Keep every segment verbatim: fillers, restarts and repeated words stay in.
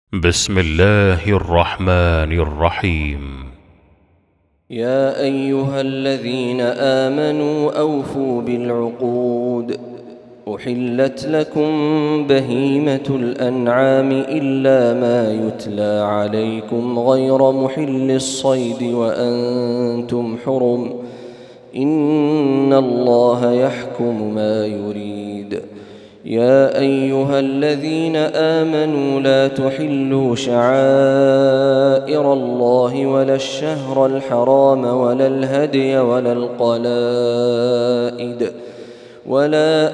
بسم الله الرحمن الرحيم. يا أيها الذين آمنوا أوفوا بالعقود. أحلت لكم بهيمة الأنعام إلا ما يتلى عليكم غير محل الصيد وأنتم حرم، إن الله يحكم ما يريد. يا أيها الذين آمنوا لا تحلوا شعائر الله ولا الشهر الحرام ولا الهدي ولا القلائد ولا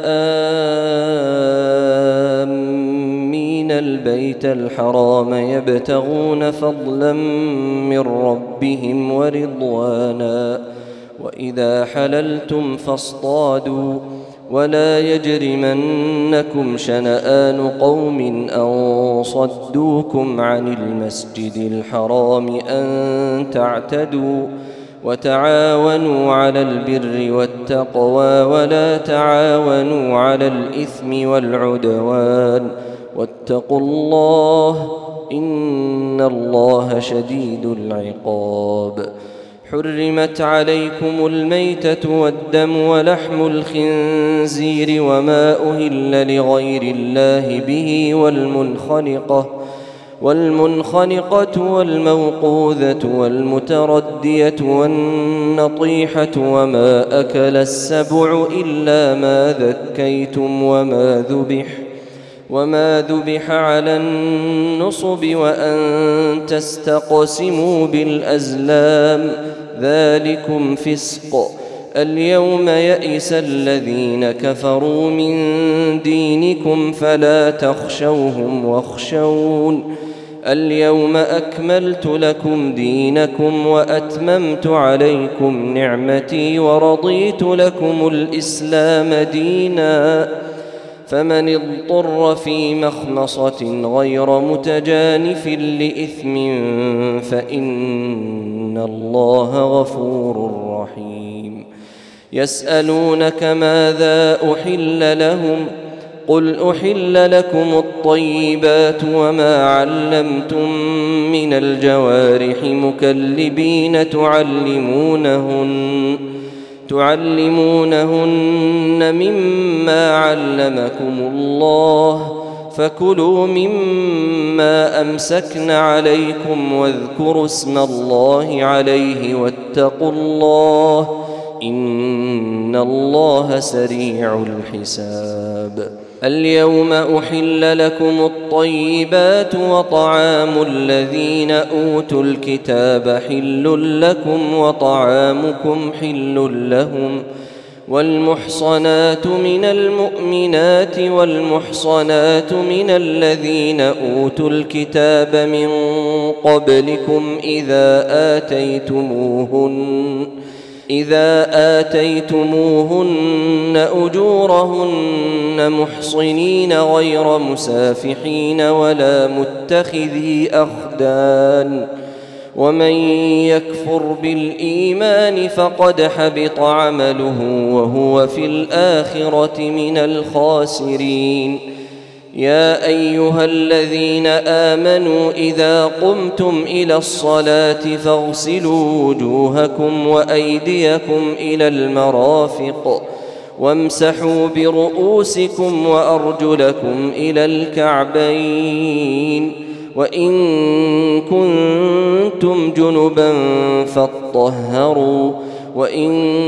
آمين البيت الحرام يبتغون فضلا من ربهم ورضوانا، وإذا حللتم فاصطادوا، ولا يجرمنكم شنآن قوم أن صدوكم عن المسجد الحرام أن تعتدوا، وتعاونوا على البر والتقوى ولا تعاونوا على الإثم والعدوان، واتقوا الله إن الله شديد العقاب. حرمت عليكم الميتة والدم ولحم الخنزير وما أهل لغير الله به والمنخنقة والمنخنقة والموقوذة والمتردية والنطيحة وما أكل السبع إلا ما ذكيتم وما ذبح وما ذبح على النصب وأن تستقسموا بالأزلام، ذلكم فسق. اليوم يئس الذين كفروا من دينكم فلا تخشوهم واخشون. اليوم أكملت لكم دينكم وأتممت عليكم نعمتي ورضيت لكم الإسلام دينا، فمن اضطر في مخمصة غير متجانف لإثم فإن الله غفور رحيم. يسألونك ماذا أحل لهم؟ قل أحل لكم الطيبات وما علمتم من الجوارح مكلبين تعلمونهن تعلمونهن مما علمكم الله، فكلوا مما أمسكن عليكم واذكروا اسم الله عليه واتقوا الله إن الله سريع الحساب. اليوم أحل لكم الطيبات وطعام الذين أوتوا الكتاب حل لكم وطعامكم حل لهم، والمحصنات من المؤمنات والمحصنات من الذين أوتوا الكتاب من قبلكم إذا آتيتموهن إذا آتيتموهن أجورهن محصنين غير مسافحين ولا متخذي أخدان، ومن يكفر بالإيمان فقد حبط عمله وهو في الآخرة من الخاسرين. يا أيها الذين آمنوا إذا قمتم إلى الصلاة فاغسلوا وجوهكم وأيديكم إلى المرافق وامسحوا برؤوسكم وأرجلكم إلى الكعبين، وإن كنتم جنبا فاطهروا، وإن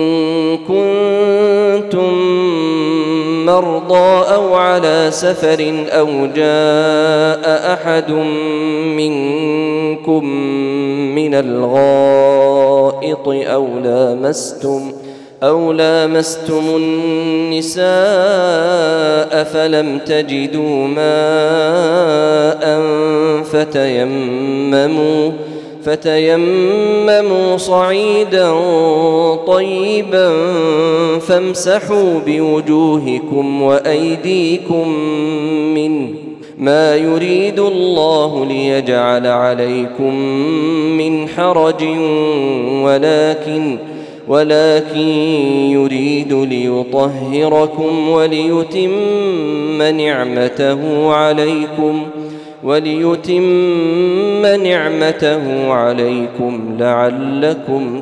كنتم مرضى أو على سفر أو جاء أحد منكم من الغائط أو لامستم أو لامستم النساء فلم تجدوا ماء فتيمموا فتيمموا صعيدا طيبا فامسحوا بوجوهكم وأيديكم منه، ما يريد الله ليجعل عليكم من حرج ولكن ولكن يريد ليطهركم وليتم نعمته عليكم وليتم نعمته عليكم لعلكم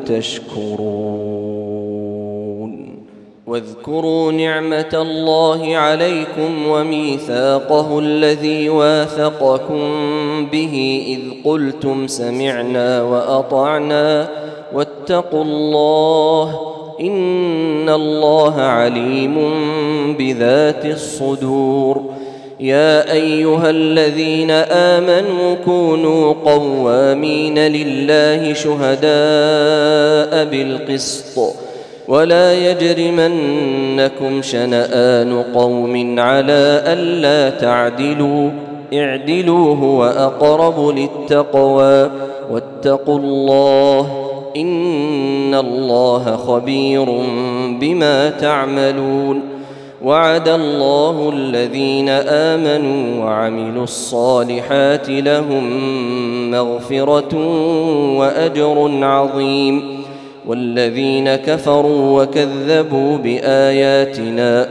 تشكرون. واذكروا نعمة الله عليكم وميثاقه الذي واثقكم به إذ قلتم سمعنا وأطعنا واتقوا الله إن الله عليم بذات الصدور. يا أيها الذين آمنوا كونوا قوامين لله شهداء بالقسط ولا يجرمنكم شنآن قوم على ألا تعدلوا اعدلوا هو أقرب للتقوى واتقوا الله إن الله خبير بما تعملون. وعد الله الذين آمنوا وعملوا الصالحات لهم مغفرة وأجر عظيم. والذين كفروا وكذبوا بآياتنا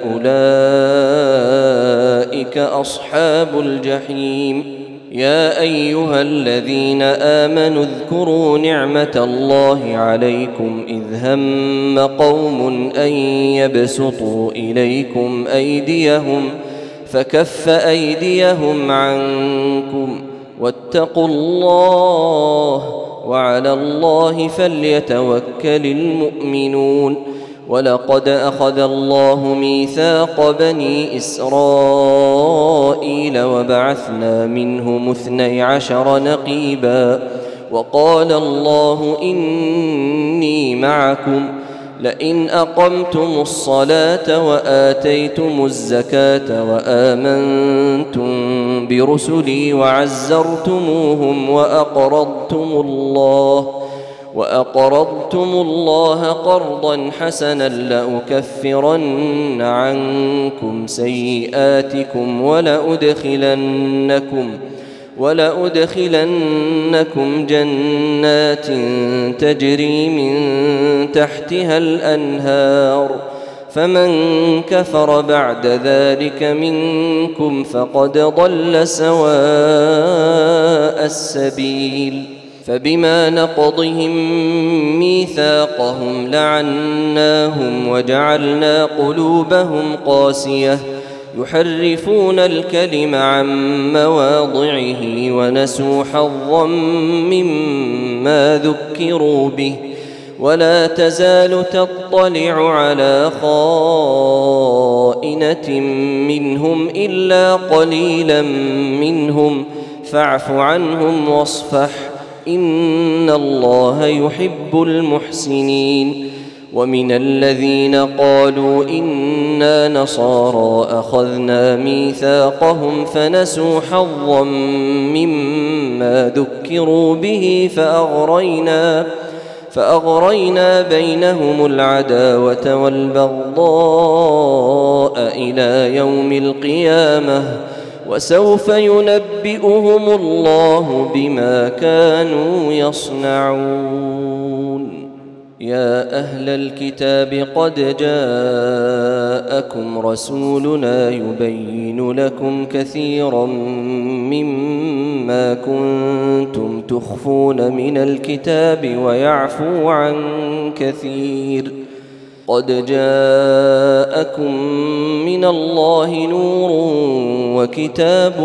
أولئك أصحاب الجحيم. يا أيها الذين آمنوا اذكروا نعمة الله عليكم إذ هم قوم أن يبسطوا إليكم أيديهم فكف أيديهم عنكم واتقوا الله وعلى الله فليتوكل المؤمنون. ولقد أخذ الله ميثاق بني إسرائيل وبعثنا منهم اثني عشر نقيبا وقال الله إني معكم لئن أقمتم الصلاة وآتيتم الزكاة وآمنتم برسلي وعزرتموهم وأقرضتم الله وأقرضتم الله قرضا حسنا لأكفرن عنكم سيئاتكم ولأدخلنكم ولأدخلنكم جنات تجري من تحتها الأنهار فمن كفر بعد ذلك منكم فقد ضل سواء السبيل. فبما نقضهم ميثاقهم لعناهم وجعلنا قلوبهم قاسية يحرفون الكلم عن مواضعه ونسوا حظا مما ذكروا به ولا تزال تطلع على خائنة منهم إلا قليلا منهم فاعف عنهم واصفح إن الله يحب المحسنين. ومن الذين قالوا إنا نصارى أخذنا ميثاقهم فنسوا حظا مما ذكروا به فأغرينا فأغرينا بينهم العداوة والبغضاء إلى يوم القيامة وسوف ينبئهم الله بما كانوا يصنعون. يا أهل الكتاب قد جاءكم رسولنا يبين لكم كثيرا مما كنتم تخفون من الكتاب ويعفو عن كثير. قد جاءكم من الله نور وكتاب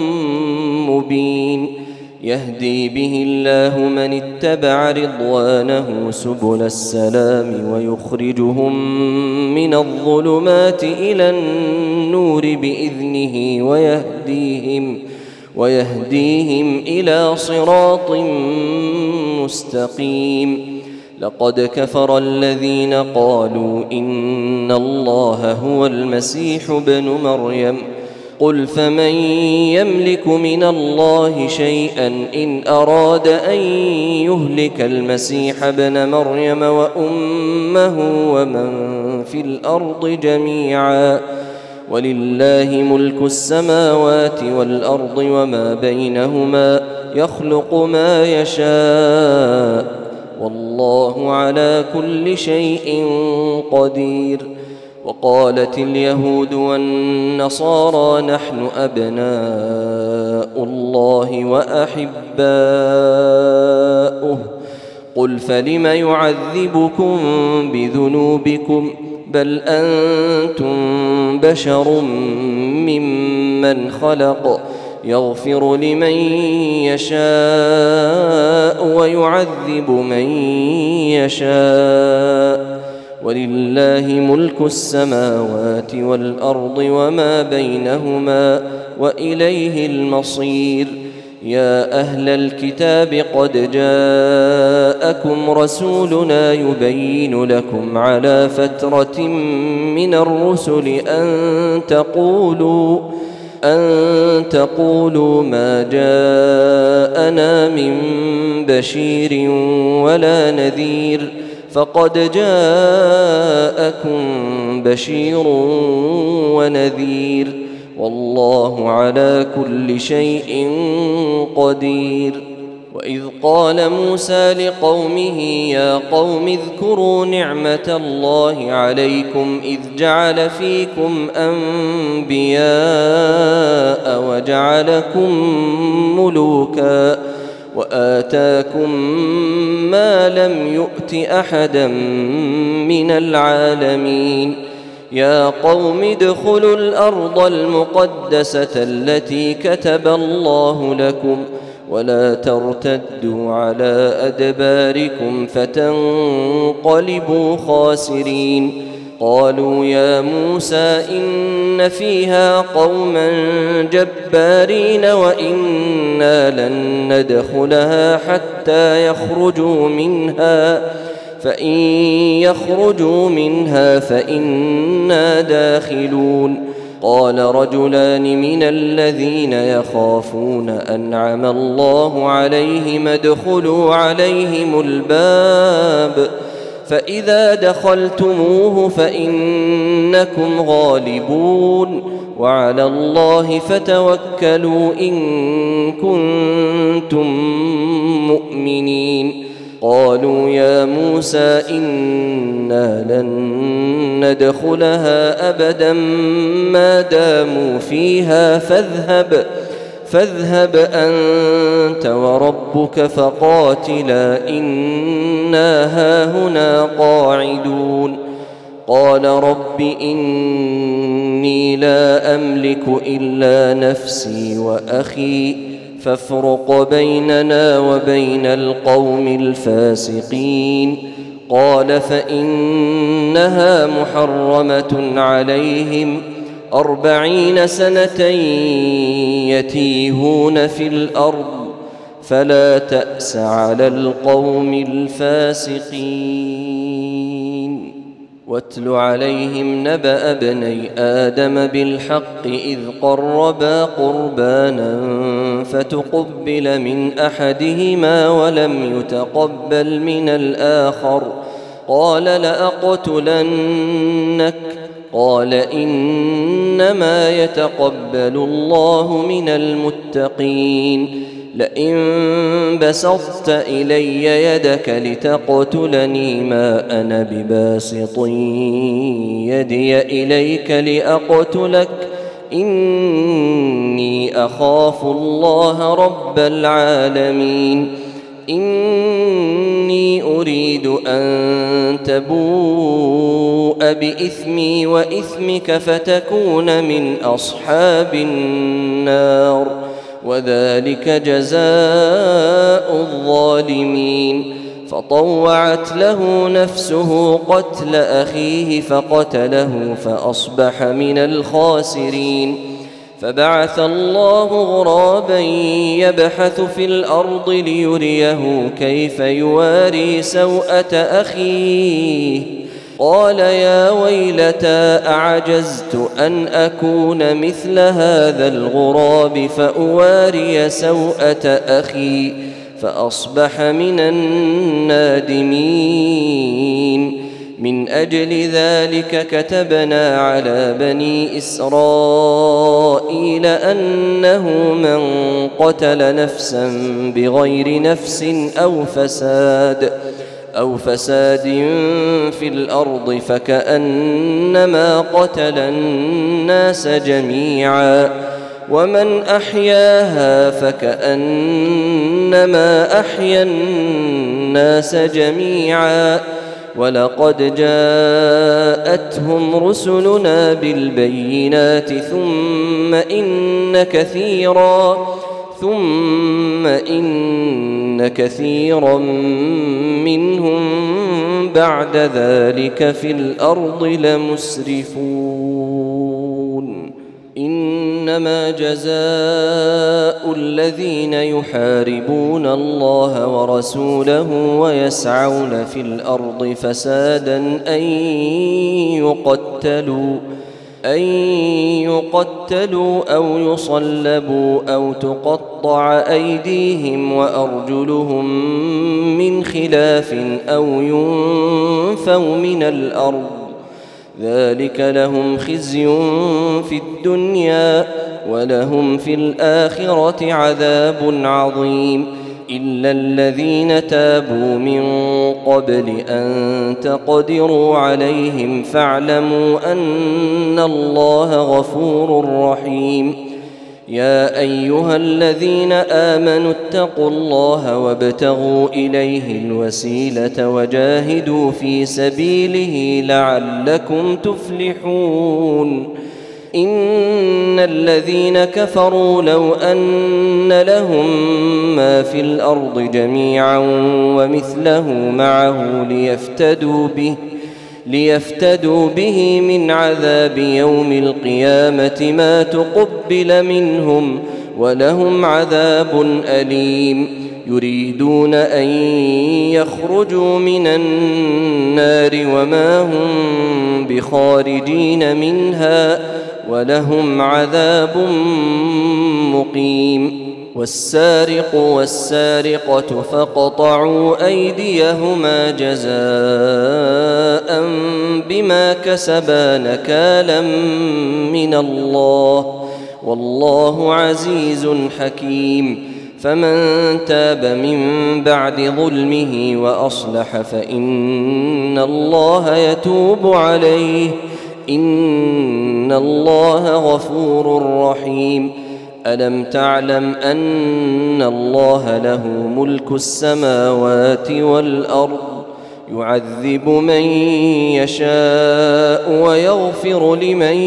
مبين يهدي به الله من اتبع رضوانه سبل السلام ويخرجهم من الظلمات إلى النور بإذنه ويهديهم ويهديهم إلى صراط مستقيم. لقد كفر الذين قالوا إن الله هو المسيح ابن مريم قل فمن يملك من الله شيئا إن أراد أن يهلك المسيح ابن مريم وأمه ومن في الأرض جميعا ولله ملك السماوات والأرض وما بينهما يخلق ما يشاء والله على كل شيء قدير. وقالت اليهود والنصارى نحن أبناء الله وأحباؤه قل فلم يعذبكم بذنوبكم بل أنتم بشر ممن خلق يغفر لمن يشاء ويعذب من يشاء ولله ملك السماوات والأرض وما بينهما وإليه المصير يا أهل الكتاب قد جاءكم رسولنا يبين لكم على فترة من الرسل أن تقولوا أن تقولوا ما جاءنا من بشير ولا نذير فقد جاءكم بشير ونذير والله على كل شيء قدير. وإذ قال موسى لقومه يا قوم اذكروا نعمة الله عليكم إذ جعل فيكم أنبياء وجعلكم ملوكا وآتاكم ما لم يؤت أحدا من العالمين يا قوم ادخلوا الأرض المقدسة التي كتب الله لكم ولا ترتدوا على أدباركم فتنقلبوا خاسرين قالوا يا موسى إن فيها قوما جبارين وإنا لن ندخلها حتى يخرجوا منها فإن يخرجوا منها فإنا داخلون قال رجلان من الذين يخافون أنعم الله عليهم ادخلوا عليهم الباب فإذا دخلتموه فإنكم غالبون وعلى الله فتوكلوا إن كنتم مؤمنين قالوا يا موسى إنا لن ندخلها أبدا ما داموا فيها فاذهب فاذهب أنت وربك فقاتلا إنا هاهنا قاعدون قال رب إني لا أملك إلا نفسي وأخي فافرق بيننا وبين القوم الفاسقين قال فإنها محرمة عليهم أربعين سنة يتيهون في الأرض فلا تأس على القوم الفاسقين واتل عليهم نبأ ابني آدم بالحق إذ قربا قربانا فتقبل من أحدهما ولم يتقبل من الآخر قال لأقتلنك قال إنما يتقبل الله من المتقين لئن بسطت إلي يدك لتقتلني ما أنا بباسط يدي إليك لأقتلك إني أخاف الله رب العالمين إني أريد أن تبوء بإثمي وإثمك فتكون من أصحاب النار وذلك جزاء الظالمين فطوعت له نفسه قتل أخيه فقتله فأصبح من الخاسرين فبعث الله غرابا يبحث في الأرض ليريه كيف يواري سوءة أخيه قال يا ويلتى أعجزت أن أكون مثل هذا الغراب فأواري سوءة أخي فأصبح من النادمين من أجل ذلك كتبنا على بني إسرائيل أنه من قتل نفسا بغير نفس أو فساد أو فساد في الأرض فكأنما قتل الناس جميعا ومن أحياها فكأنما أحيا الناس جميعا ولقد جاءتهم رسلنا بالبينات ثم إن كثيرا ثم إن كثيرا منهم بعد ذلك في الأرض لمسرفون إنما جزاء الذين يحاربون الله ورسوله ويسعون في الأرض فسادا أن يقتلوا أن يقتلوا أو يصلبوا أو تقطع أيديهم وأرجلهم من خلاف أو ينفوا من الأرض ذلك لهم خزي في الدنيا ولهم في الآخرة عذاب عظيم إلا الذين تابوا من قبل أن تقدروا عليهم فاعلموا أن الله غفور رحيم يا أيها الذين آمنوا اتقوا الله وابتغوا إليه الوسيلة وجاهدوا في سبيله لعلكم تفلحون إن الذين كفروا لو أن لهم ما في الأرض جميعا ومثله معه ليفتدوا به ليفتدوا به من عذاب يوم القيامة ما تقبل منهم ولهم عذاب أليم يريدون أن يخرجوا من النار وما هم بخارجين منها ولهم عذاب مقيم والسارق والسارقة فاقطعوا أيديهما جزاء بما كسبا نكالا من الله والله عزيز حكيم فمن تاب من بعد ظلمه وأصلح فإن الله يتوب عليه إن الله غفور رحيم ألم تعلم أن الله له ملك السماوات والأرض يعذب من يشاء ويغفر لمن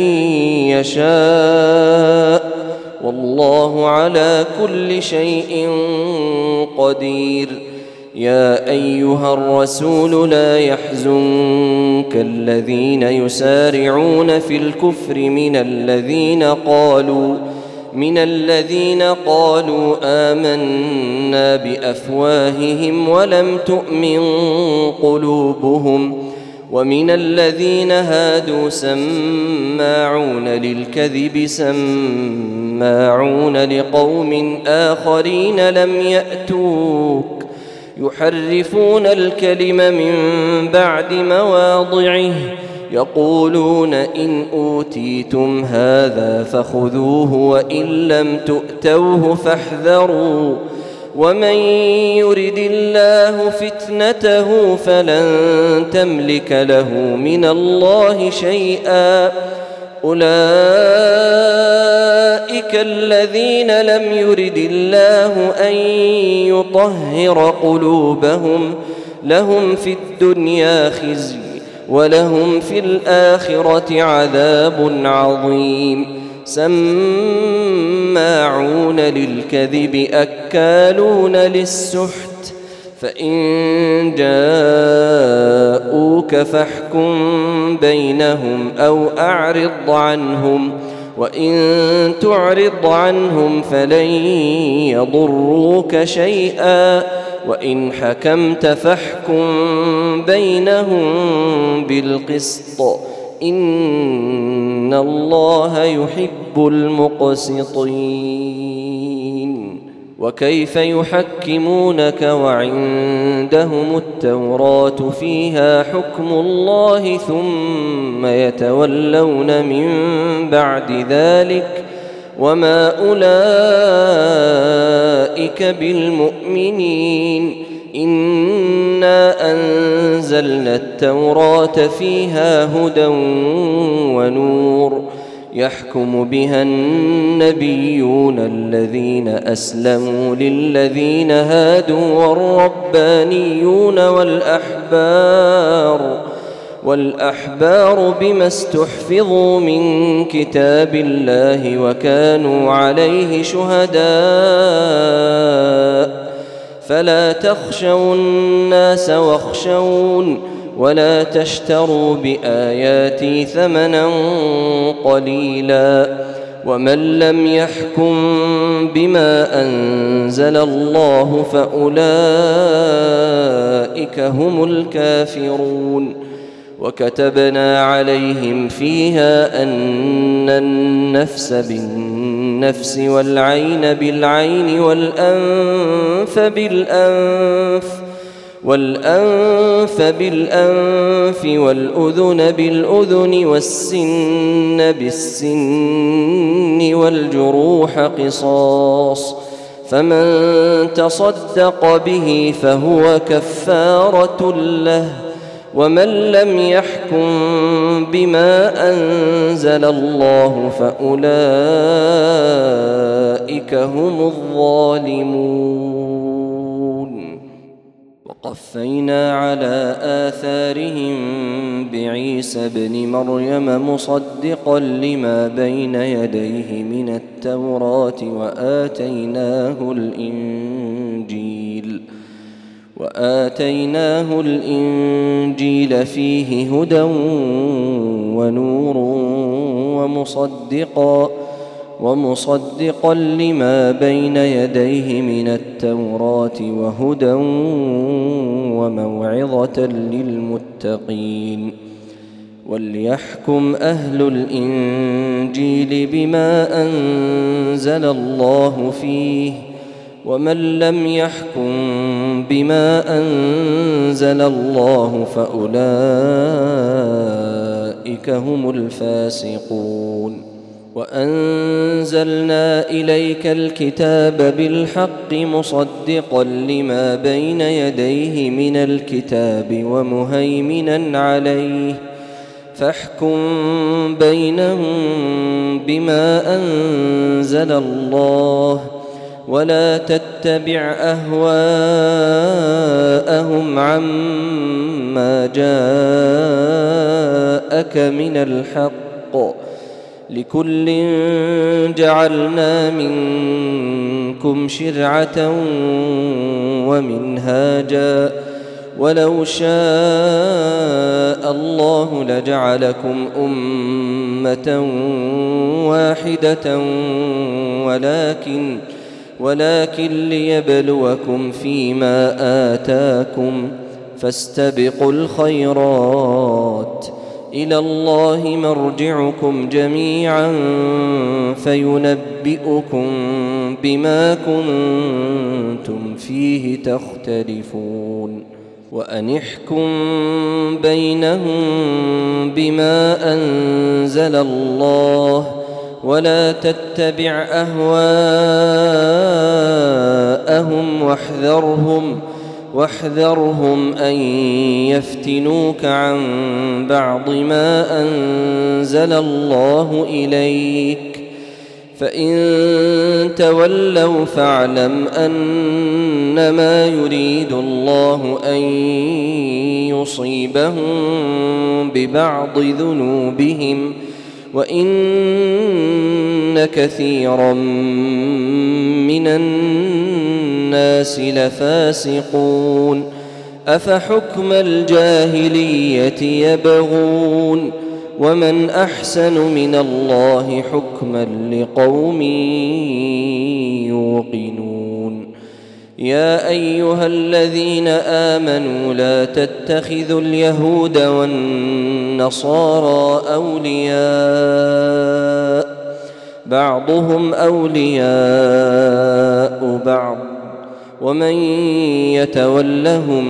يشاء والله على كل شيء قدير يا أيها الرسول لا يحزنك الذين يسارعون في الكفر من الذين قالوا من الذين قالوا آمنا بأفواههم ولم تؤمن قلوبهم ومن الذين هادوا سماعون للكذب سماعون لقوم آخرين لم يأتوك يحرفون الكلم من بعد مواضعه يقولون إن أوتيتم هذا فخذوه وإن لم تؤتوه فاحذروا ومن يرد الله فتنته فلن تملك له من الله شيئا أولئك الذين لم يرد الله أن يطهر قلوبهم لهم في الدنيا خزي ولهم في الآخرة عذاب عظيم سماعون للكذب أكالون للسحت فإن جاءوك فاحكم بينهم أو أعرض عنهم وإن تعرض عنهم فلن يضروك شيئا وإن حكمت فاحكم بينهم بالقسط إن الله يحب المقسطين وكيف يحكمونك وعندهم التوراة فيها حكم الله ثم يتولون من بعد ذلك وما أولئك بالمؤمنين. إنا أنزلنا التوراة فيها هدى ونور يحكم بها النبيون الذين أسلموا للذين هادوا والربانيون والأحبار والأحبار بما استحفظوا من كتاب الله وكانوا عليه شهداء. فلا تخشوا الناس واخشون ولا تشتروا بآياتي ثمنا قليلا. ومن لم يحكم بما أنزل الله فأولئك هم الكافرون. وكتبنا عليهم فيها أن النفس بالنفس والعين بالعين والأنف بالأنف والأنف بالأنف والأذن بالأذن والسن بالسن والجروح قصاص، فمن تصدق به فهو كفارة له. ومن لم يحكم بما أنزل الله فأولئك هم الظالمون. وقفينا على آثارهم بعيسى ابن مريم مصدقا لما بين يديه من التوراة وآتيناه الإنجيل وآتيناه الإنجيل فيه هدى ونور ومصدقا ومصدقا لما بين يديه من التوراة وهدى وموعظة للمتقين. وليحكم أهل الإنجيل بما أنزل الله فيه، ومن لم يحكم بما أنزل الله فأولئك هم الفاسقون. وأنزلنا إليك الكتاب بالحق مصدقا لما بين يديه من الكتاب ومهيمنا عليه، فاحكم بينهم بما أنزل الله ولا تتبع أهواءهم عما جاءك من الحق، لكل جعلنا منكم شرعة ومنهاجا، ولو شاء الله لجعلكم أمة واحدة ولكن ولكن ليبلوكم فيما آتاكم، فاستبقوا الخيرات، إلى الله مرجعكم جميعا فينبئكم بما كنتم فيه تختلفون. وأن احكم بينهم بما أنزل الله ولا تتبع أهواءهم واحذرهم واحذرهم أن يفتنوك عن بعض ما أنزل الله إليك، فإن تولوا فاعلم أنما يريد الله أن يصيبهم ببعض ذنوبهم وإن كثيرا من الناس لفاسقون. أفحكم الجاهلية يبغون ومن أحسن من الله حكما لقوم يوقنون. يا أيها الذين آمنوا لا تتخذوا اليهود والنصارى أولياء بعضهم أولياء بعض ومن يتولهم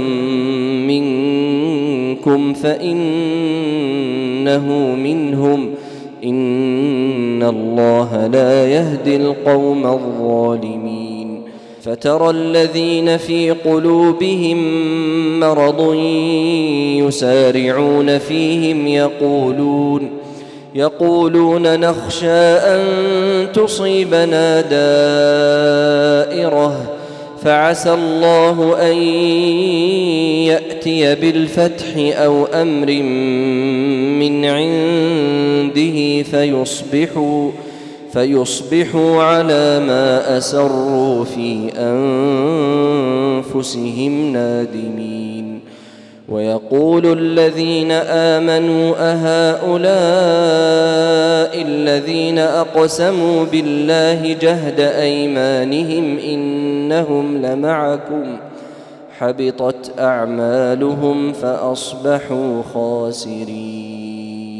منكم فإنه منهم إن الله لا يهدي القوم الظالمين. فترى الذين في قلوبهم مرض يسارعون فيهم يقولون يقولون نخشى أن تصيبنا دائرة فعسى الله أن يأتي بالفتح أو أمر من عنده فيصبحوا فيصبحوا على ما أسروا في أنفسهم نادمين. ويقول الذين آمنوا أهؤلاء الذين أقسموا بالله جهد أيمانهم إنهم لمعكم حبطت أعمالهم فأصبحوا خاسرين.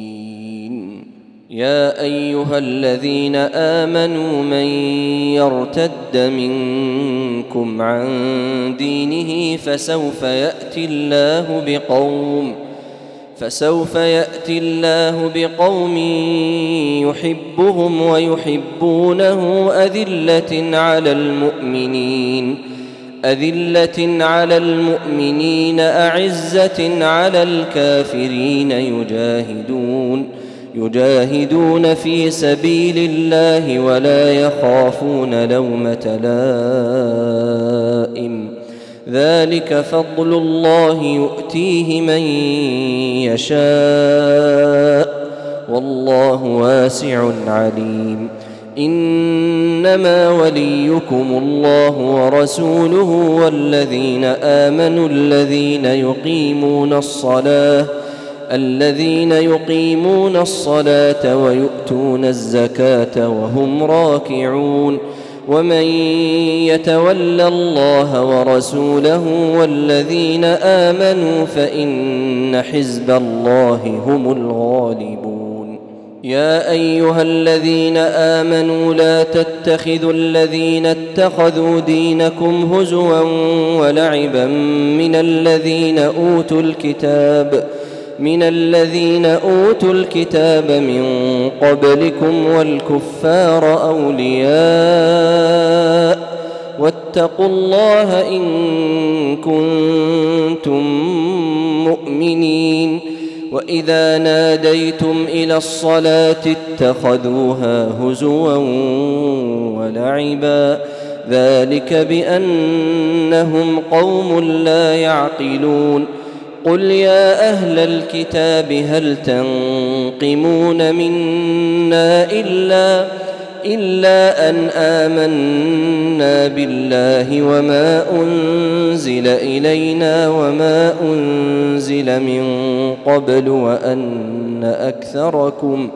يا أيها الذين آمنوا من يرتد منكم عن دينه فسوف يأتي الله بقوم فسوف يأتي الله بقوم يحبهم ويحبونه أذلة على المؤمنين أذلة على المؤمنين أعزة على الكافرين يجاهدون يجاهدون في سبيل الله ولا يخافون لومة لائم. ذلك فضل الله يؤتيه من يشاء والله واسع عليم. إنما وليكم الله ورسوله والذين آمنوا الذين يقيمون الصلاة الذين يقيمون الصلاة ويؤتون الزكاة وهم راكعون. ومن يتول الله ورسوله والذين آمنوا فإن حزب الله هم الغالبون. يا أيها الذين آمنوا لا تتخذوا الذين اتخذوا دينكم هزوا ولعبا من الذين أوتوا الكتاب من الذين أوتوا الكتاب من قبلكم والكفار أولياء واتقوا الله إن كنتم مؤمنين. وإذا ناديتم إلى الصلاة اتخذوها هزوا ولعبا ذلك بأنهم قوم لا يعقلون. قل يا أهل الكتاب هل تنقمون منا إلا, إلا أن آمنا بالله وما أنزل إلينا وما أنزل من قبل وأن أكثركم,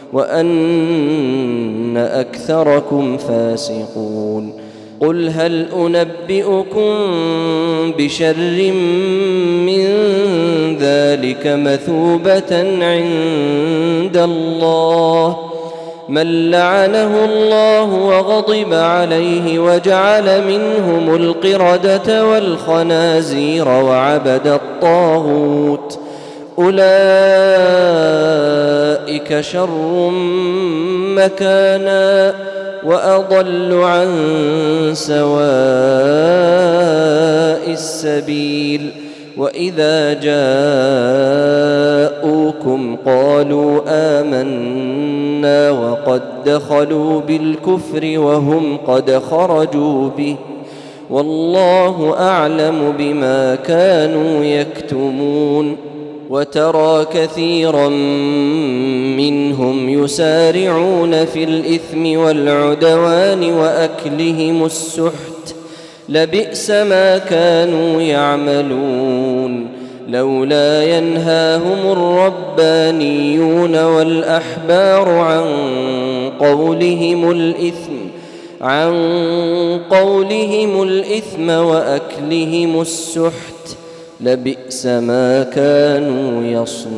وأن أكثركم فاسقون. قل هل أنبئكم بشر من ذلك مثوبة عند الله من لعنه الله وغضب عليه وجعل منهم القردة والخنازير وعبد الطاغوت أولئك شر مكانا وأضل عن سواء السبيل. وإذا جاءوكم قالوا آمنا وقد دخلوا بالكفر وهم قد خرجوا به والله أعلم بما كانوا يكتمون. وترى كثيرا منهم يسارعون في الإثم والعدوان وأكلهم السحت لبئس ما كانوا يعملون. لولا ينهاهم الربانيون والأحبار عن قولهم الإثم عن قولهم الإثم وأكلهم السحت لبئس ما كانوا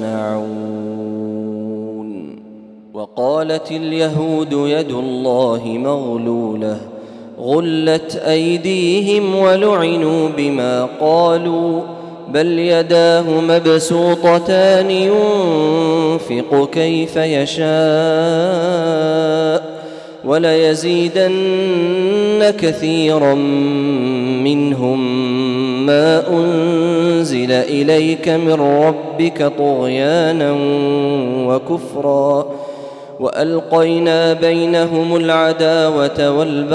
يصنعون. وقالت اليهود يد الله مغلولة غلت أيديهم ولعنوا بما قالوا بل يداه مبسوطتان ينفق كيف يشاء وليزيدن كثيرا منهم ما أنزل إليك من ربك طغيانا وكفرا وألقينا بينهم العداوة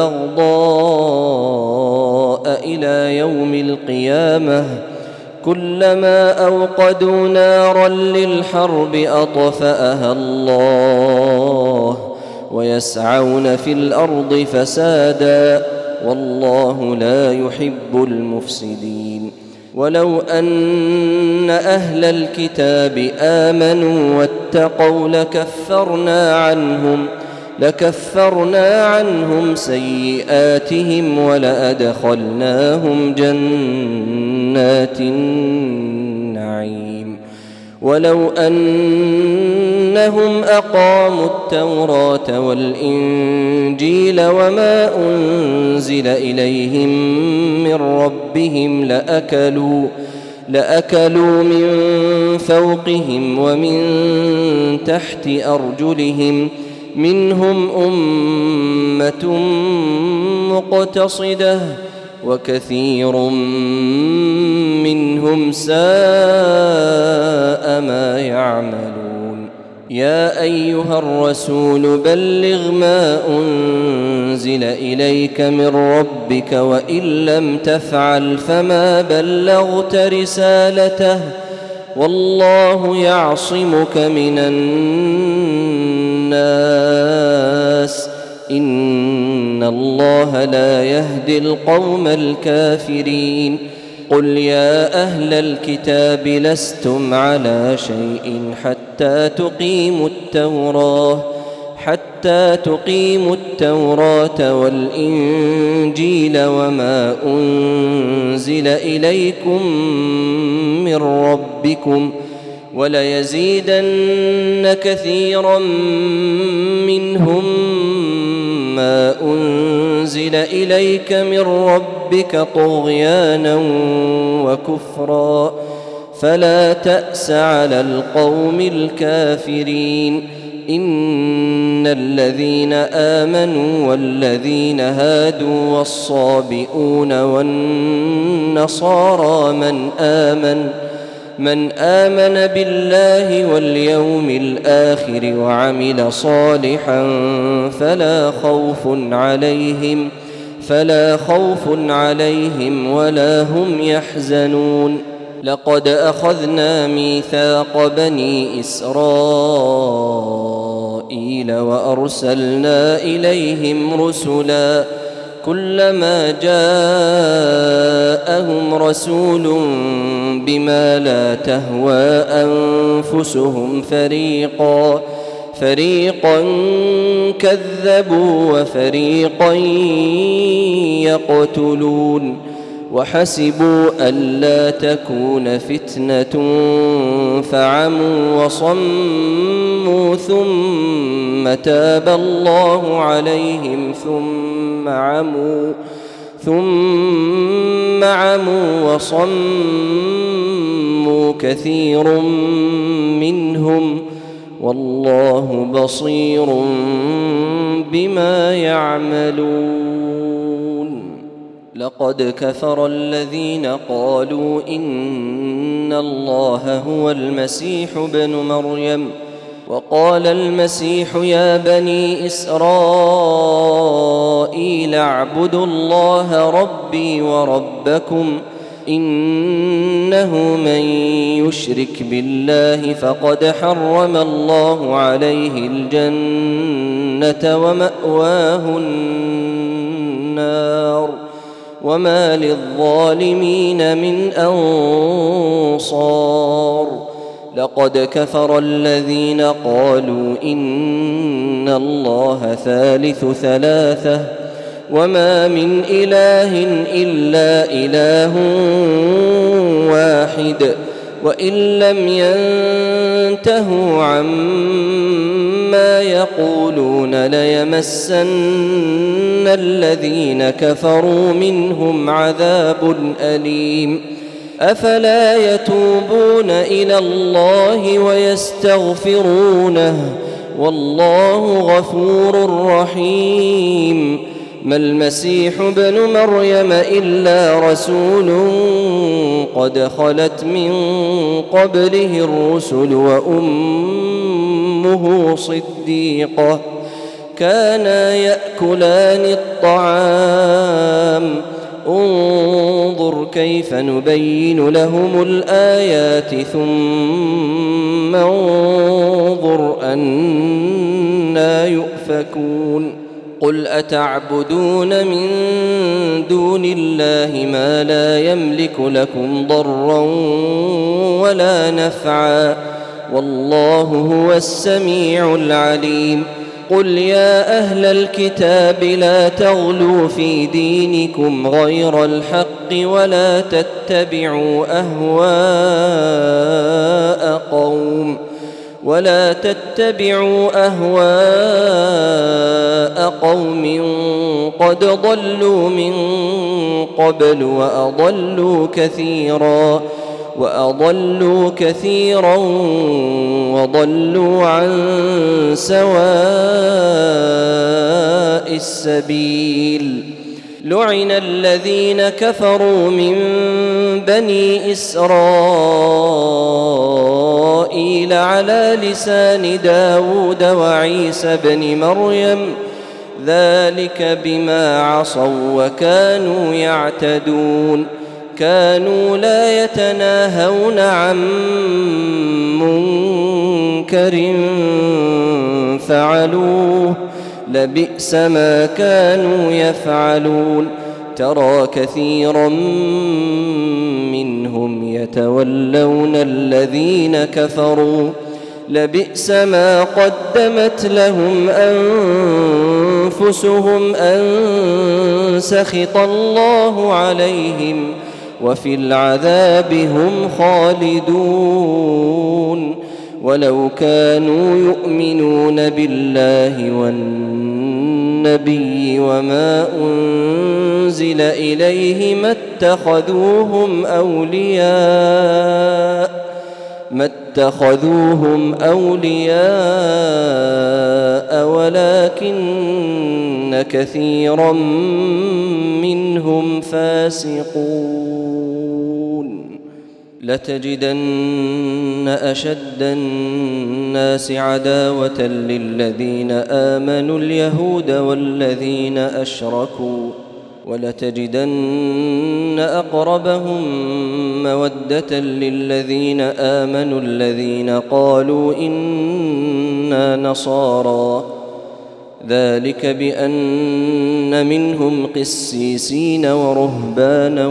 والبغضاء إلى يوم القيامة كلما أوقدوا نارا للحرب أطفأها الله ويسعون في الأرض فسادا والله لا يحب المفسدين ولو أن أهل الكتاب آمنوا واتقوا لكفرنا عنهم لكفرنا عنهم سيئاتهم ولأدخلناهم جنات النعيم ولو أنهم أقاموا التوراة والإنجيل وما أنزل إليهم من ربهم لأكلوا لأكلوا من فوقهم ومن تحت أرجلهم منهم أمة مقتصدة وكثير منهم ساء ما يعملون يا أيها الرسول بلغ ما أنزل إليك من ربك وإن لم تفعل فما بلغت رسالته والله يعصمك من الناس إن الله لا يهدي القوم الكافرين قل يا أهل الكتاب لستم على شيء حتى تقيموا التوراة حتى تقيموا التوراة والإنجيل وما أنزل إليكم من ربكم وليزيدن كثيرا منهم ما أنزل إليك من ربك طغيانا وكفرا فلا تأس على القوم الكافرين إن الذين آمنوا والذين هادوا والصابئون والنصارى من آمن من آمن بالله واليوم الآخر وعمل صالحا فلا خوف عليهم فلا خوف عليهم ولا هم يحزنون لقد أخذنا ميثاق بني إسرائيل وأرسلنا إليهم رسلا كلما جاءهم رسول بما لا تهوى أنفسهم فريقا فريقا كذبوا وفريقا يقتلون وحسبوا ألا تكون فتنة فعموا وصموا ثم تاب الله عليهم ثم عموا ثم عموا وصموا كثير منهم والله بصير بما يعملون لقد كفر الذين قالوا إن الله هو المسيح ابن مريم وقال المسيح يا بني إسرائيل اعبدوا الله ربي وربكم إنه من يشرك بالله فقد حرم الله عليه الجنة ومأواه النار وما للظالمين من أنصار لقد كفر الذين قالوا إن الله ثالث ثلاثة وما من إله إلا إله واحد وإن لم ينتهوا عما يقولون ليمسن الذين كفروا منهم عذاب أليم أفلا يتوبون إلى الله ويستغفرونه والله غفور رحيم. ما المسيح ابن مريم إلا رسول قد خلت من قبله الرسل وأمه صديقة كانا يأكلان الطعام انظر كيف نبين لهم الآيات ثم انظر أنى يؤفكون. قل أتعبدون من دون الله ما لا يملك لكم ضرا ولا نفعا والله هو السميع العليم. قل يا أهل الكتاب لا تغلوا في دينكم غير الحق ولا تتبعوا أهواء قوم ولا تتبعوا أهواء قوم قد ضلوا من قبل وأضلوا كثيرا وأضلوا كثيرا وضلوا عن سواء السبيل. لعن الذين كفروا من بني إسرائيل على لسان داود وعيسى بن مريم ذلك بما عصوا وكانوا يعتدون. كانوا لا يتناهون عن منكر فعلوه لبئس ما كانوا يفعلون. ترى كثيرا منهم يتولون الذين كفروا لبئس ما قدمت لهم أنفسهم أن سخط الله عليهم وفي العذاب هم خالدون. ولو كانوا يؤمنون بالله والنبي وما أنزل إليه ما اتخذوهم أولياء ما اتخذوهم أولياء ولكن كثيرا منهم فاسقون. لتجدن أشد الناس عداوة للذين آمنوا اليهود والذين أشركوا ولتجدن أقربهم مودة للذين آمنوا الذين قالوا إنا نصارى ذلك بأن منهم قسيسين ورهبانا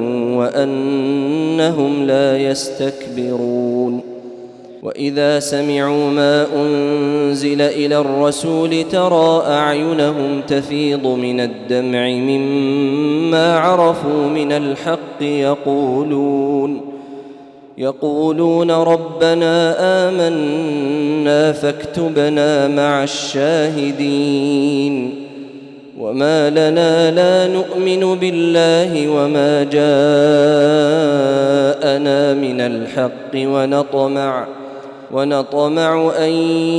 وأنهم لا يستكبرون. وإذا سمعوا ما أنزل إلى الرسول ترى أعينهم تفيض من الدمع مما عرفوا من الحق يقولون يقولون ربنا آمنا فاكتبنا مع الشاهدين. وما لنا لا نؤمن بالله وما جاءنا من الحق ونطمع ونطمع أن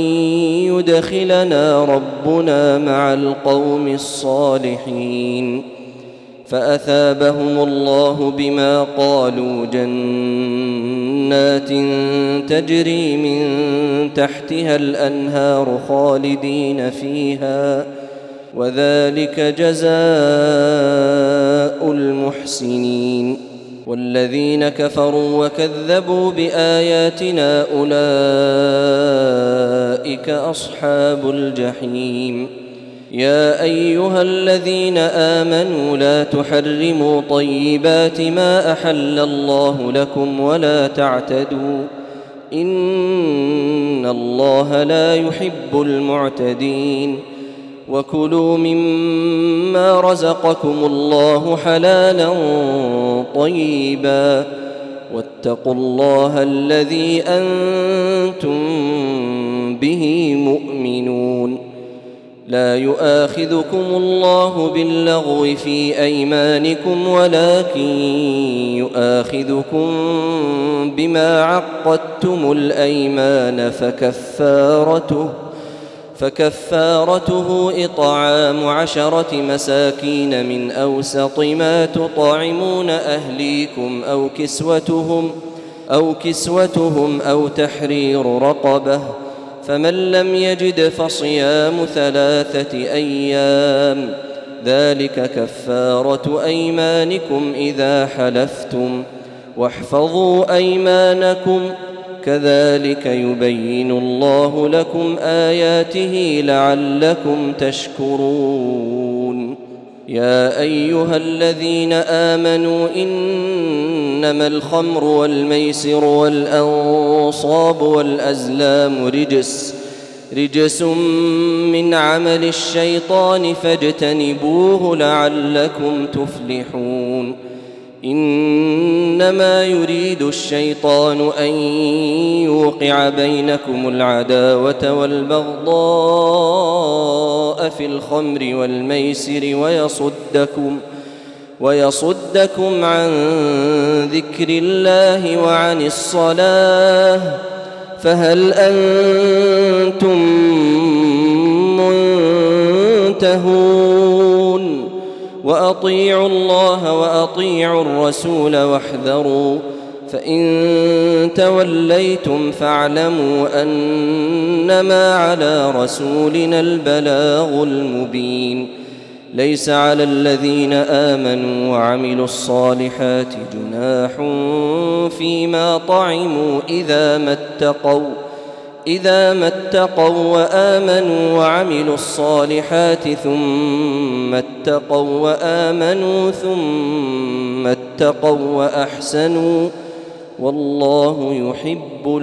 يدخلنا ربنا مع القوم الصالحين. فأثابهم الله بما قالوا جنات تجري من تحتها الأنهار خالدين فيها وذلك جزاء المحسنين. والذين كفروا وكذبوا بآياتنا أولئك أصحاب الجحيم. يا أيها الذين آمنوا لا تحرموا طيبات ما أحل الله لكم ولا تعتدوا إن الله لا يحب المعتدين. وكلوا مما رزقكم الله حلالا طيبا واتقوا الله الذي أنتم به مؤمنون. لا يؤاخذكم الله باللغو في أيمانكم ولكن يؤاخذكم بما عقدتم الأيمان فكفارته فكفارته إطعام عشرة مساكين من أوسط ما تطعمون أهليكم أو كسوتهم أو كسوتهم أو تحرير رقبة، فمن لم يجد فصيام ثلاثة أيام، ذلك كفارة أيمانكم إذا حلفتم، واحفظوا أيمانكم، كذلك يبين الله لكم آياته لعلكم تشكرون. يا أيها الذين آمنوا إنما الخمر والميسر والأنصاب والأزلام رجس رجس من عمل الشيطان فاجتنبوه لعلكم تفلحون. إنما يريد الشيطان أن يوقع بينكم العداوة والبغضاء في الخمر والميسر ويصدكم ويصدكم عن ذكر الله وعن الصلاة، فهل أنتم منتهون؟ وأطيعوا الله وأطيعوا الرسول واحذروا، فإن توليتم فاعلموا أنما على رسولنا البلاغ المبين. ليس على الذين آمنوا وعملوا الصالحات جناح فيما طعموا إذا ما اتقوا إذا ما اتقوا وآمنوا وعملوا الصالحات ثم اتقوا وآمنوا ثم اتقوا وأحسنوا، والله يحب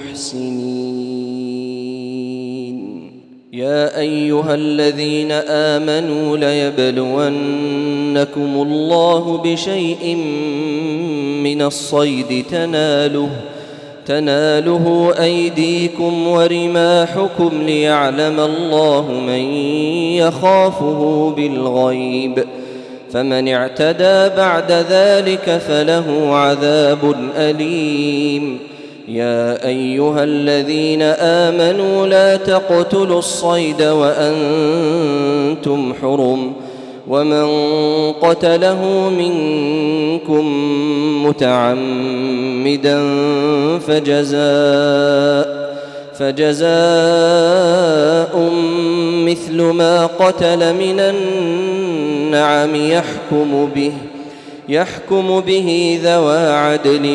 المحسنين. يا أيها الذين آمنوا ليبلونكم الله بشيء من الصيد تناله تناله أيديكم ورماحكم ليعلم الله من يخافه بالغيب، فمن اعتدى بعد ذلك فله عذاب أليم. يا أيها الذين آمنوا لا تقتلوا الصيد وأنتم حرم، ومن قتله منكم متعمدا فجزاء فجزاء مثل ما قتل من النعم يحكم به يحكم به ذوى عدل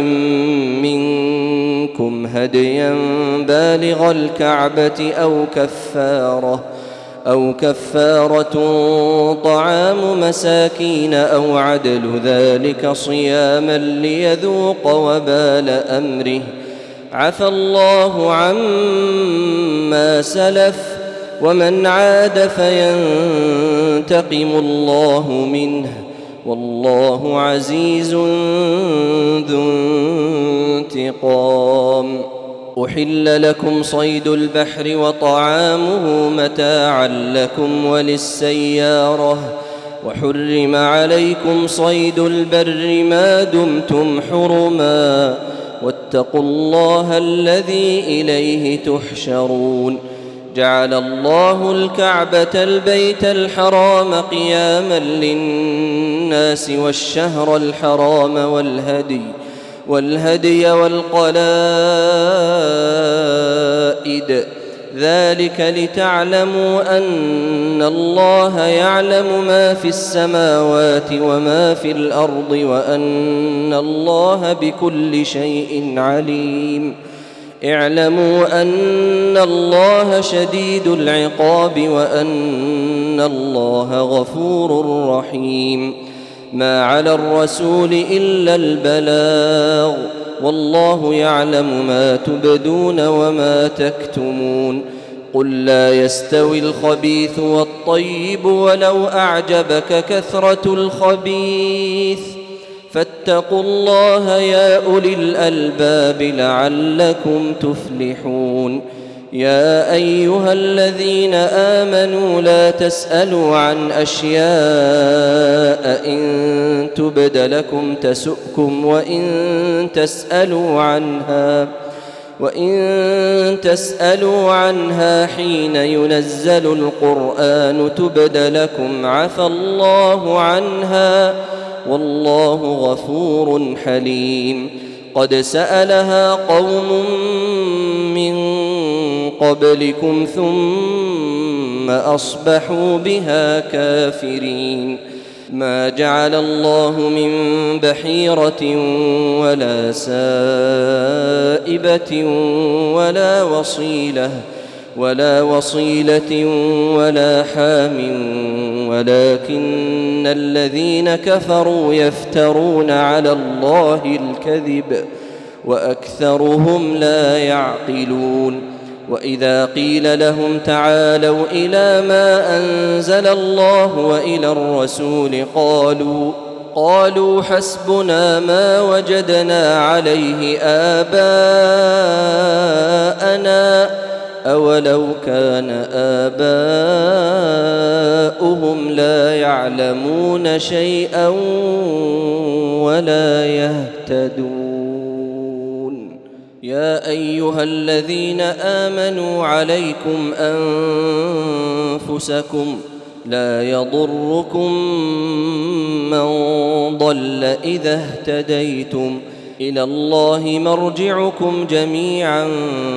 منكم هديا بالغ الكعبة أو كفارة أو كفارة طعام مساكين أو عدل ذلك صياما ليذوق وبال أمره، عفى الله عما سلف، ومن عاد فينتقم الله منه، والله عزيز ذو انتقام. أحل لكم صيد البحر وطعامه متاعا لكم وللسيارة، وحرم عليكم صيد البر ما دمتم حرما، واتقوا الله الذي إليه تحشرون. جعل الله الكعبة البيت الحرام قياما للناس والشهر الحرام والهدي والهدي والقلائد، ذلك لتعلموا أن الله يعلم ما في السماوات وما في الأرض، وأن الله بكل شيء عليم. اعلموا أن الله شديد العقاب وأن الله غفور رحيم. ما على الرسول إلا البلاغ، والله يعلم ما تبدون وما تكتمون. قل لا يستوي الخبيث والطيب ولو أعجبك كثرة الخبيث، فاتقوا الله يا أولي الألباب لعلكم تفلحون. يا أيها الذين آمنوا لا تسألوا عن أشياء إن تبد لكم تسؤكم وإن تسألوا عنها وإن تسألوا عنها حين ينزل القرآن تبد لكم عفى الله عنها والله غفور حليم. قد سألها قوم من قبلكم ثم أصبحوا بها كافرين. ما جعل الله من بحيرة ولا سائبة ولا وصيلة ولا وصيلة ولا حام ولكن الذين كفروا يفترون على الله الكذب وأكثرهم لا يعقلون. وإذا قيل لهم تعالوا إلى ما أنزل الله وإلى الرسول قالوا قالوا حسبنا ما وجدنا عليه آباءنا أولو كان آباؤهم لا يعلمون شيئا ولا يهتدون. يا أيها الذين آمنوا عليكم أنفسكم لا يضركم من ضل إذا اهتديتم إلى الله مرجعكم جميعا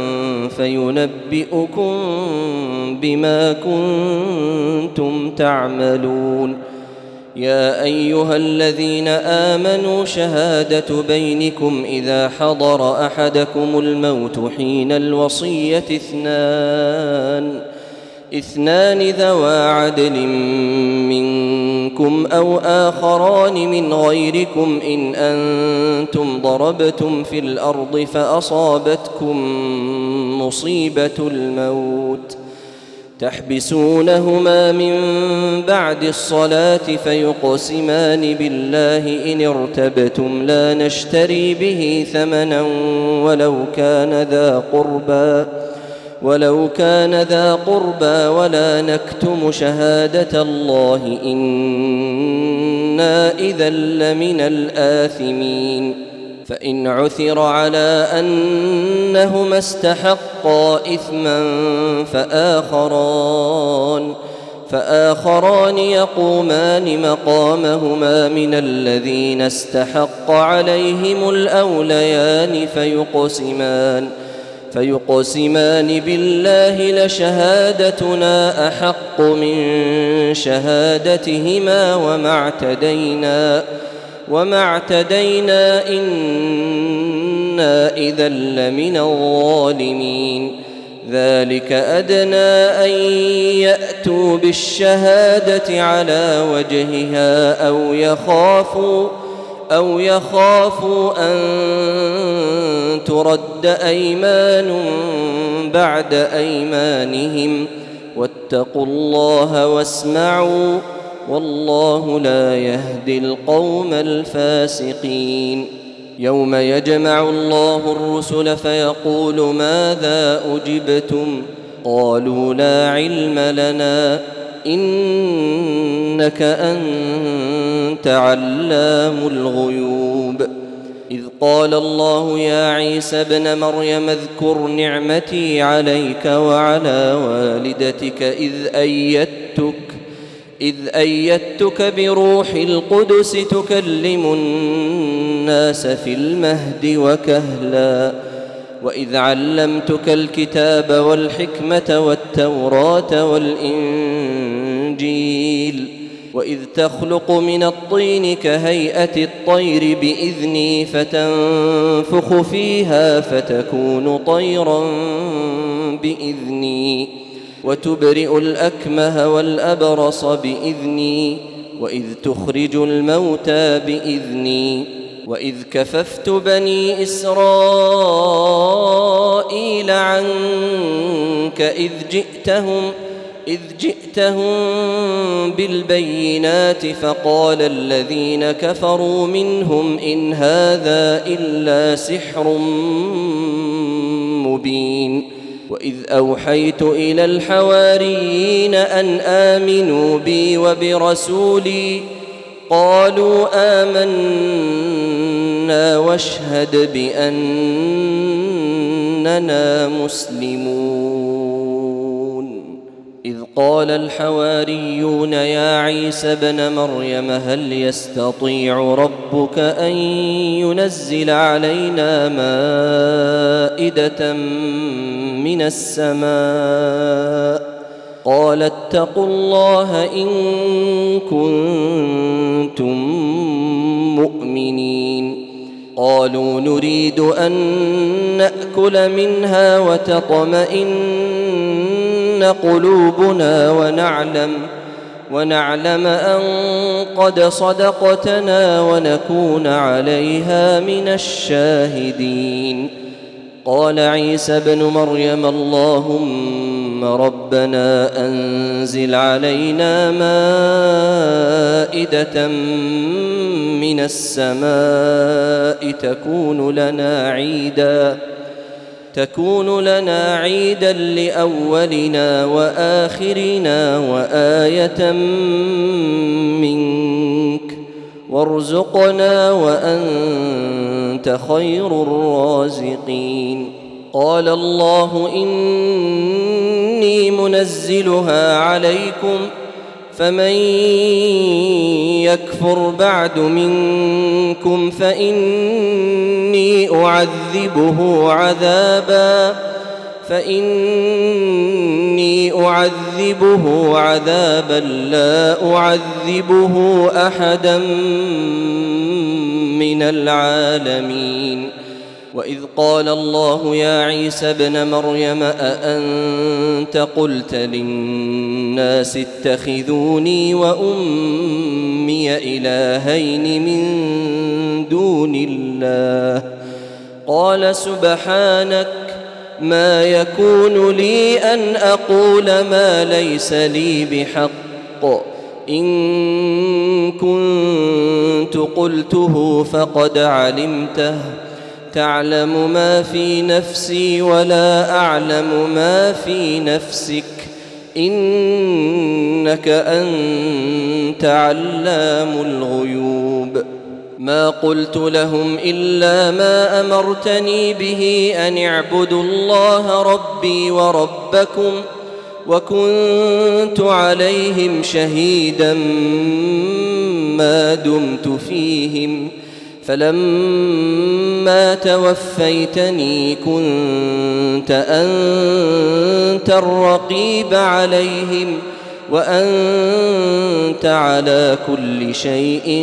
فينبئكم بما كنتم تعملون. يا أيها الذين آمنوا شهادة بينكم إذا حضر أحدكم الموت حين الوصية اثنان اثنان ذوى عدل منكم أو آخران من غيركم إن أنتم ضربتم في الأرض فأصابتكم مصيبة الموت تحبسونهما من بعد الصلاة فيقسمان بالله إن ارتبتم لا نشتري به ثمنا ولو كان ذا قربى ولو كان ذا قربى ولا نكتم شهادة الله إنا إذا لمن الآثمين. فإن عثر على أنهما استحقا إثما فآخران فآخران يقومان مقامهما من الذين استحق عليهم الأوليان فيقسمان فيقسمان بالله لشهادتنا أحق من شهادتهما وما اعتدينا وما اعتدينا إنا إذا لمن الظالمين. ذلك أدنى أن يأتوا بالشهادة على وجهها أو يخافوا أو يخافوا أن ترد أيمان بعد أيمانهم واتقوا الله واسمعوا والله لا يهدي القوم الفاسقين. يوم يجمع الله الرسل فيقول ماذا أجبتم قالوا لا علم لنا إنك أنت علام الغيوب. إذ قال الله يا عيسى ابن مريم اذكر نعمتي عليك وعلى والدتك إذ أيدتك إذ أيدتك بروح القدس تكلم الناس في المهد وكهلا وإذ علمتك الكتاب والحكمة والتوراة والإنجيل وإذ تخلق من الطين كهيئة الطير بإذني فتنفخ فيها فتكون طيرا بإذني وتبرئ الأكمه والأبرص بإذني وإذ تخرج الموتى بإذني وإذ كففت بني إسرائيل عنك إذ جئتهم إذ جئتهم بالبينات فقال الذين كفروا منهم إن هذا إلا سحر مبين. وإذ أوحيت إلى الحواريين أن آمنوا بي وبرسولي قالوا آمنا واشهد بأننا مسلمون. إذ قال الحواريون يا عيسى ابن مريم هل يستطيع ربك أن ينزل علينا مائدة من السماء قال اتقوا الله إن كنتم مؤمنين. قالوا نريد أن نأكل منها وتطمئن قلوبنا ونعلم ونعلم أن قد صدقتنا ونكون عليها من الشاهدين. قال عيسى ابن مريم اللهم ربنا أنزل علينا مائدة من السماء تكون لنا عيدا تكون لنا عيدا لأولنا وآخرنا وآية منك وارزقنا وأنت خير الرازقين. قال الله إني منزلها عليكم فمن يكفر بعد منكم فإني أعذبه عذابا فإني أعذبه عذابا لا أعذبه أحدا من العالمين. وإذ قال الله يا عيسى ابن مريم أأنت قلت للناس اتخذوني وأمي إلهين من دون الله قال سبحانك ما يكون لي أن أقول ما ليس لي بحق إن كنت قلته فقد علمته تعلم ما في نفسي ولا أعلم ما في نفسك إنك أنت علام الغيوب. ما قلت لهم إلا ما أمرتني به أن اعبدوا الله ربي وربكم وكنت عليهم شهيدا ما دمت فيهم فلما توفيتني كنت أنت الرقيب عليهم وأنت على كل شيء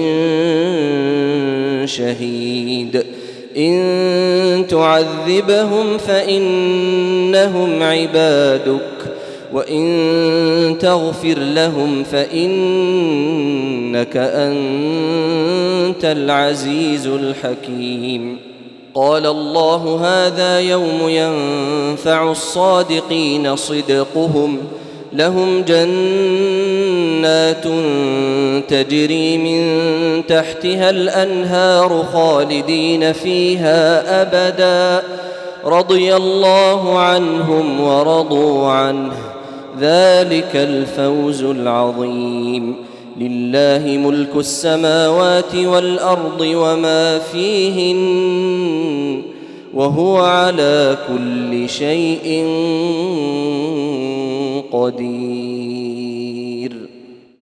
شهيد. إن تعذبهم فإنهم عبادك وإن تغفر لهم فإنك أنت العزيز الحكيم. قال الله هذا يوم ينفع الصادقين صدقهم لهم جنات تجري من تحتها الأنهار خالدين فيها أبدا رضي الله عنهم ورضوا عنه ذلك الفوز العظيم. لله ملك السماوات والأرض وما فيهن وهو على كل شيء قدير.